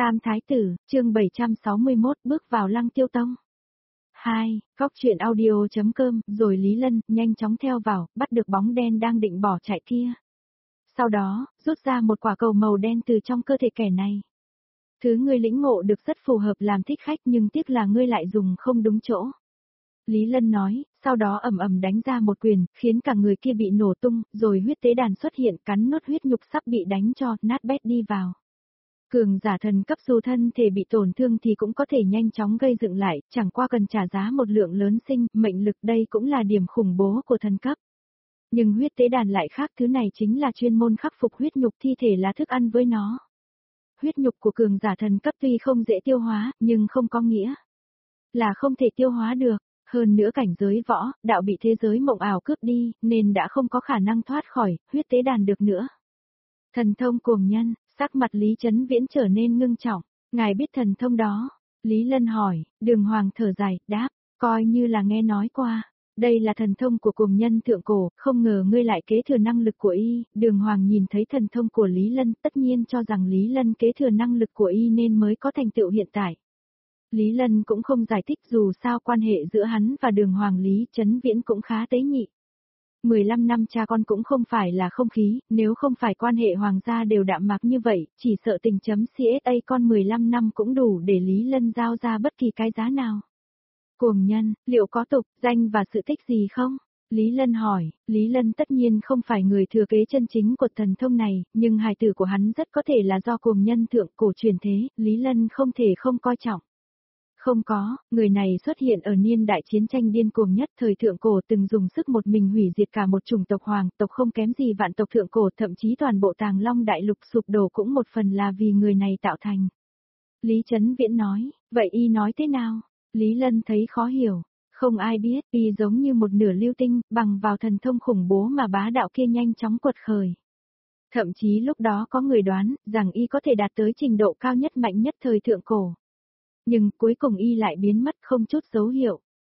Tam Thái Tử, chương 761 bước vào Lăng Tiêu Tông. 2. Góc truyện audio.com, rồi Lý Lân nhanh chóng theo vào, bắt được bóng đen đang định bỏ chạy kia. Sau đó, rút ra một quả cầu màu đen từ trong cơ thể kẻ này. Thứ ngươi lĩnh ngộ được rất phù hợp làm thích khách nhưng tiếc là ngươi lại dùng không đúng chỗ. Lý Lân nói, sau đó ầm ầm đánh ra một quyền, khiến cả người kia bị nổ tung, rồi huyết tế đàn xuất hiện cắn nốt huyết nhục sắp bị đánh cho nát bét đi vào. Cường giả thần cấp dù thân thể bị tổn thương thì cũng có thể nhanh chóng gây dựng lại, chẳng qua cần trả giá một lượng lớn sinh, mệnh lực đây cũng là điểm khủng bố của thần cấp. Nhưng huyết tế đàn lại khác, thứ này chính là chuyên môn khắc phục huyết nhục thi thể là thức ăn với nó. Huyết nhục của cường giả thần cấp tuy không dễ tiêu hóa, nhưng không có nghĩa là không thể tiêu hóa được. Hơn nữa cảnh giới võ, đạo bị thế giới mộng ảo cướp đi, nên đã không có khả năng thoát khỏi huyết tế đàn được nữa. Thần thông cuồng nhân, sắc mặt Lý Chấn Viễn trở nên ngưng trọng. Ngài biết thần thông đó? Lý Lân hỏi. Đường Hoàng thở dài, đáp, coi như là nghe nói qua. Đây là thần thông của cuồng nhân thượng cổ, không ngờ ngươi lại kế thừa năng lực của y. Đường Hoàng nhìn thấy thần thông của Lý Lân, tất nhiên cho rằng Lý Lân kế thừa năng lực của y nên mới có thành tựu hiện tại. Lý Lân cũng không giải thích, dù sao quan hệ giữa hắn và Đường Hoàng Lý Chấn Viễn cũng khá tế nhị. 15 năm cha con cũng không phải là không khí, nếu không phải quan hệ hoàng gia đều đạm mạc như vậy, chỉ sợ tình chấm CSA con 15 năm cũng đủ để Lý Lân giao ra bất kỳ cái giá nào. Cuồng nhân, liệu có tục, danh và sự tích gì không? Lý Lân hỏi. Lý Lân tất nhiên không phải người thừa kế chân chính của thần thông này, nhưng hài tử của hắn rất có thể là do cuồng nhân thượng cổ truyền thế, Lý Lân không thể không coi trọng. Không có, người này xuất hiện ở niên đại chiến tranh điên cuồng nhất thời thượng cổ, từng dùng sức một mình hủy diệt cả một chủng tộc hoàng tộc không kém gì vạn tộc thượng cổ, thậm chí toàn bộ Tàng Long đại lục sụp đổ cũng một phần là vì người này tạo thành. Lý Chấn Viễn nói, vậy y nói thế nào? Lý Lân thấy khó hiểu, không ai biết, y giống như một nửa lưu tinh, bằng vào thần thông khủng bố mà bá đạo kia nhanh chóng quật khởi. Thậm chí lúc đó có người đoán rằng y có thể đạt tới trình độ cao nhất mạnh nhất thời thượng cổ. Nhưng cuối cùng y lại biến mất không chút dấu hiệu.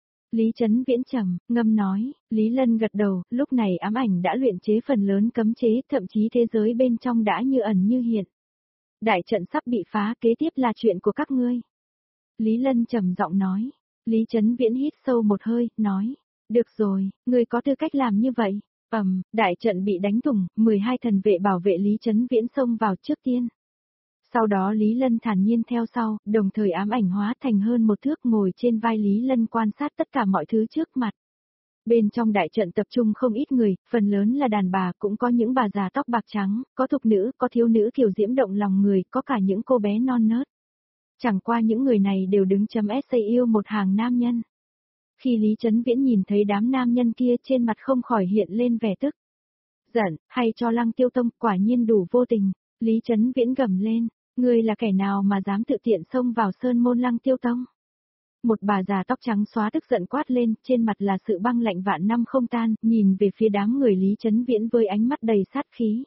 Lý Chấn Viễn trầm ngâm nói. Lý Lân gật đầu, lúc này ám ảnh đã luyện chế phần lớn cấm chế, thậm chí thế giới bên trong đã như ẩn như hiện. Đại trận sắp bị phá, kế tiếp là chuyện của các ngươi. Lý Lân trầm giọng nói. Lý Chấn Viễn hít sâu một hơi, nói, được rồi, ngươi có tư cách làm như vậy. Đại trận bị đánh thủng, 12 thần vệ bảo vệ Lý Chấn Viễn xông vào trước tiên. Sau đó Lý Lân thản nhiên theo sau, đồng thời ám ảnh hóa thành hơn một thước ngồi trên vai Lý Lân quan sát tất cả mọi thứ trước mặt. Bên trong đại trận tập trung không ít người, phần lớn là đàn bà, cũng có những bà già tóc bạc trắng, có thục nữ, có thiếu nữ kiều diễm động lòng người, có cả những cô bé non nớt. Chẳng qua những người này đều đứng chấm SA yêu một hàng nam nhân. Khi Lý Chấn Viễn nhìn thấy đám nam nhân kia, trên mặt không khỏi hiện lên vẻ tức giận, hay cho Lăng Tiêu Tông, quả nhiên đủ vô tình. Lý Chấn Viễn gầm lên. Ngươi là kẻ nào mà dám tự tiện xông vào sơn môn Lăng Tiêu Tông? Một bà già tóc trắng xóa tức giận quát lên, trên mặt là sự băng lạnh vạn năm không tan, nhìn về phía đám người Lý Chấn Viễn với ánh mắt đầy sát khí.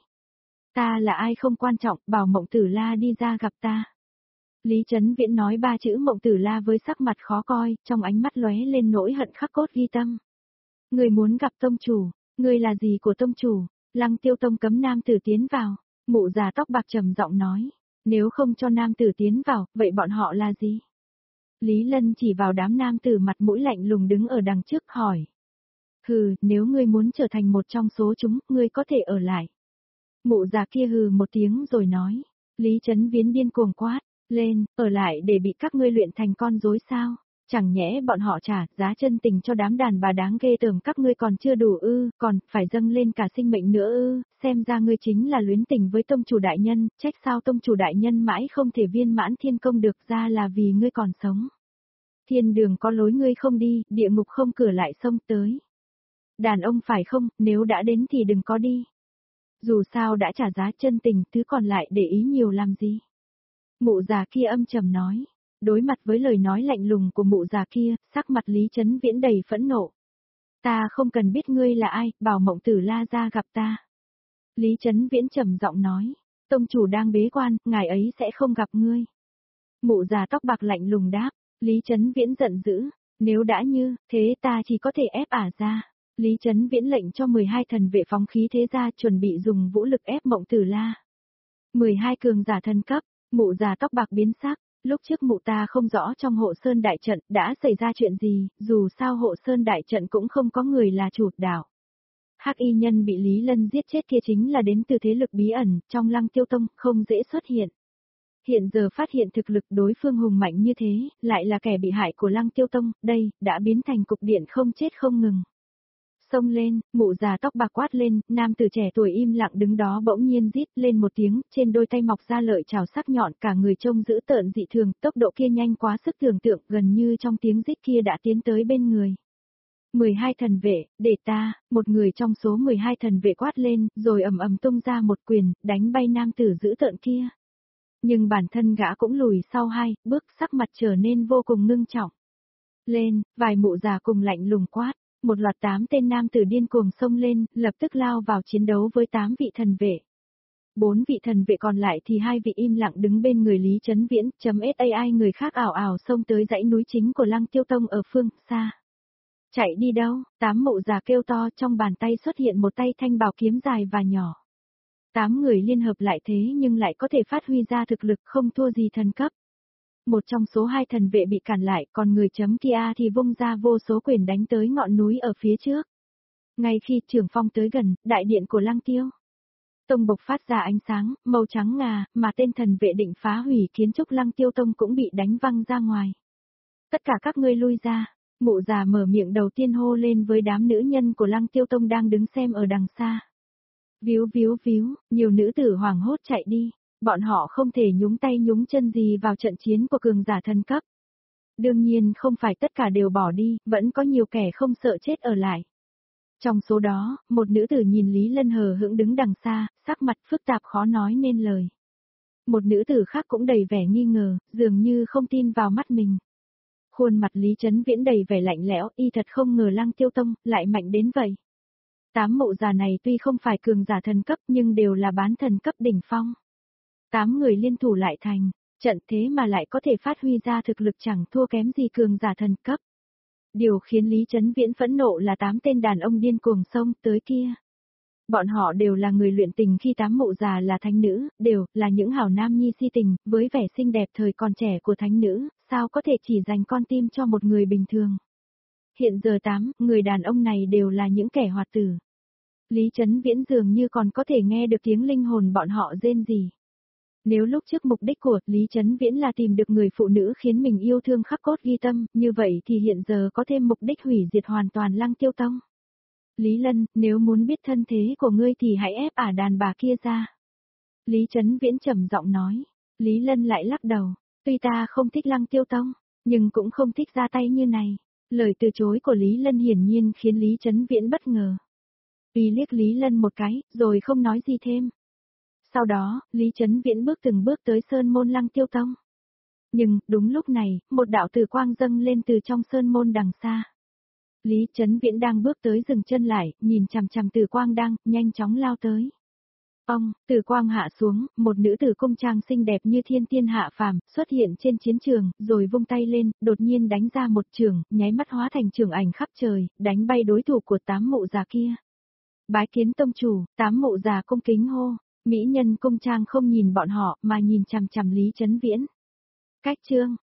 Ta là ai không quan trọng, bảo Mộng Tử La đi ra gặp ta. Lý Chấn Viễn nói ba chữ Mộng Tử La với sắc mặt khó coi, trong ánh mắt lóe lên nỗi hận khắc cốt ghi tâm. Ngươi muốn gặp tông chủ, ngươi là gì của tông chủ? Lăng Tiêu Tông cấm nam tử tiến vào. Mụ già tóc bạc trầm giọng nói. Nếu không cho nam tử tiến vào, vậy bọn họ là gì? Lý Lân chỉ vào đám nam tử mặt mũi lạnh lùng đứng ở đằng trước hỏi. Hừ, nếu ngươi muốn trở thành một trong số chúng, ngươi có thể ở lại. Mụ già kia hừ một tiếng rồi nói. Lý Chấn Viễn điên cuồng quát, lên, ở lại để bị các ngươi luyện thành con rối sao? Chẳng nhẽ bọn họ trả giá chân tình cho đám đàn bà đáng ghê tởm các ngươi còn chưa đủ ư, còn phải dâng lên cả sinh mệnh nữa ư, xem ra ngươi chính là luyến tình với tông chủ đại nhân, trách sao tông chủ đại nhân mãi không thể viên mãn thiên công được, ra là vì ngươi còn sống. Thiên đường có lối ngươi không đi, địa ngục không cửa lại xông tới. Đàn ông phải không, nếu đã đến thì đừng có đi. Dù sao đã trả giá chân tình, thứ còn lại để ý nhiều làm gì. Mụ già kia âm trầm nói. Đối mặt với lời nói lạnh lùng của mụ già kia, sắc mặt Lý Chấn Viễn đầy phẫn nộ. Ta không cần biết ngươi là ai, bảo Mộng Tử La ra gặp ta. Lý Chấn Viễn trầm giọng nói, tông chủ đang bế quan, ngài ấy sẽ không gặp ngươi. Mụ già tóc bạc lạnh lùng đáp, Lý Chấn Viễn giận dữ, nếu đã như, thế ta chỉ có thể ép ả ra. Lý Chấn Viễn lệnh cho 12 thần vệ phóng khí thế ra chuẩn bị dùng vũ lực ép Mộng Tử La. 12 cường giả thần cấp. Mụ già tóc bạc biến sắc, lúc trước mụ ta không rõ trong hộ sơn đại trận đã xảy ra chuyện gì, dù sao hộ sơn đại trận cũng không có người là chủ đạo. Hắc y nhân bị Lý Lân giết chết kia chính là đến từ thế lực bí ẩn, trong Lăng Tiêu Tông, không dễ xuất hiện. Hiện giờ phát hiện thực lực đối phương hùng mạnh như thế, lại là kẻ bị hại của Lăng Tiêu Tông, đây, đã biến thành cục điện không chết không ngừng. Xông lên, mụ già tóc bạc quát lên, nam tử trẻ tuổi im lặng đứng đó bỗng nhiên rít lên một tiếng, trên đôi tay mọc ra lợi chảo sắc nhọn, cả người trông dữ tợn dị thường, tốc độ kia nhanh quá sức tưởng tượng, gần như trong tiếng rít kia đã tiến tới bên người. 12 thần vệ, để ta, một người trong số 12 thần vệ quát lên, rồi ầm ầm tung ra một quyền, đánh bay nam tử dữ tợn kia. Nhưng bản thân gã cũng lùi sau 2 bước, sắc mặt trở nên vô cùng ngưng trọng. Lên, vài mụ già cùng lạnh lùng quát, một loạt 8 tên nam tử điên cuồng xông lên, lập tức lao vào chiến đấu với 8 vị thần vệ. 4 vị thần vệ còn lại thì 2 vị im lặng đứng bên người Lý Chấn Viễn, .sai người khác ảo ảo xông tới dãy núi chính của Lăng Tiêu Tông ở phương xa. Chạy đi đâu? 8 mụ già kêu to, trong bàn tay xuất hiện một tay thanh bảo kiếm dài và nhỏ. 8 người liên hợp lại thế nhưng lại có thể phát huy ra thực lực không thua gì thần cấp. Một trong số 2 thần vệ bị cản lại, còn người kia thì vung ra vô số quyền đánh tới ngọn núi ở phía trước. Ngay khi Trường Phong tới gần, đại điện của Lăng Tiêu Tông bộc phát ra ánh sáng, màu trắng ngà, mà tên thần vệ định phá hủy kiến trúc Lăng Tiêu Tông cũng bị đánh văng ra ngoài. Tất cả các ngươi lui ra. Mụ già mở miệng đầu tiên hô lên với đám nữ nhân của Lăng Tiêu Tông đang đứng xem ở đằng xa. Víu víu víu, nhiều nữ tử hoảng hốt chạy đi, bọn họ không thể nhúng tay nhúng chân gì vào trận chiến của cường giả thần cấp. Đương nhiên không phải tất cả đều bỏ đi, vẫn có nhiều kẻ không sợ chết ở lại. Trong số đó, một nữ tử nhìn Lý Lân hờ hững đứng đằng xa, sắc mặt phức tạp khó nói nên lời. Một nữ tử khác cũng đầy vẻ nghi ngờ, dường như không tin vào mắt mình. Khuôn mặt Lý Chấn Viễn đầy vẻ lạnh lẽo, y thật không ngờ Lăng Tiêu Tông lại mạnh đến vậy. 8 mụ già này tuy không phải cường giả thần cấp nhưng đều là bán thần cấp đỉnh phong. 8 người liên thủ lại thành trận thế mà lại có thể phát huy ra thực lực chẳng thua kém gì cường giả thần cấp. Điều khiến Lý Chấn Viễn phẫn nộ là 8 tên đàn ông điên cuồng xông tới kia. Bọn họ đều là người luyện tình khi 8 mụ già là thánh nữ, đều là những hảo nam nhi si tình, với vẻ xinh đẹp thời còn trẻ của thánh nữ, sao có thể chỉ dành con tim cho một người bình thường. Hiện giờ 8 người đàn ông này đều là những kẻ hoạt tử. Lý Chấn Viễn dường như còn có thể nghe được tiếng linh hồn bọn họ rên rỉ. Nếu lúc trước mục đích của Lý Chấn Viễn là tìm được người phụ nữ khiến mình yêu thương khắc cốt ghi tâm, như vậy thì hiện giờ có thêm mục đích hủy diệt hoàn toàn Lăng Tiêu Tông. Lý Lân, nếu muốn biết thân thế của ngươi thì hãy ép ả đàn bà kia ra. Lý Chấn Viễn trầm giọng nói. Lý Lân lại lắc đầu. Tuy ta không thích Lăng Tiêu Tông, nhưng cũng không thích ra tay như này. Lời từ chối của Lý Lân hiển nhiên khiến Lý Chấn Viễn bất ngờ. Y liếc Lý Lân một cái, rồi không nói gì thêm. Sau đó, Lý Chấn Viễn bước từng bước tới sơn môn Lăng Tiêu Tông. Nhưng, đúng lúc này, một đạo tử quang dâng lên từ trong sơn môn đằng xa. Lý Chấn Viễn đang bước tới dừng chân lại, nhìn chằm chằm tử quang đang, nhanh chóng lao tới. Tử quang hạ xuống, một nữ tử cung trang xinh đẹp như thiên tiên hạ phàm, xuất hiện trên chiến trường, rồi vung tay lên, đột nhiên đánh ra một trường, nháy mắt hóa thành trường ảnh khắp trời, đánh bay đối thủ của 8 mụ già kia. Bái kiến tông chủ, 8 mụ già cung kính hô, mỹ nhân cung trang không nhìn bọn họ, mà nhìn chằm chằm Lý Chấn Viễn. Cách chương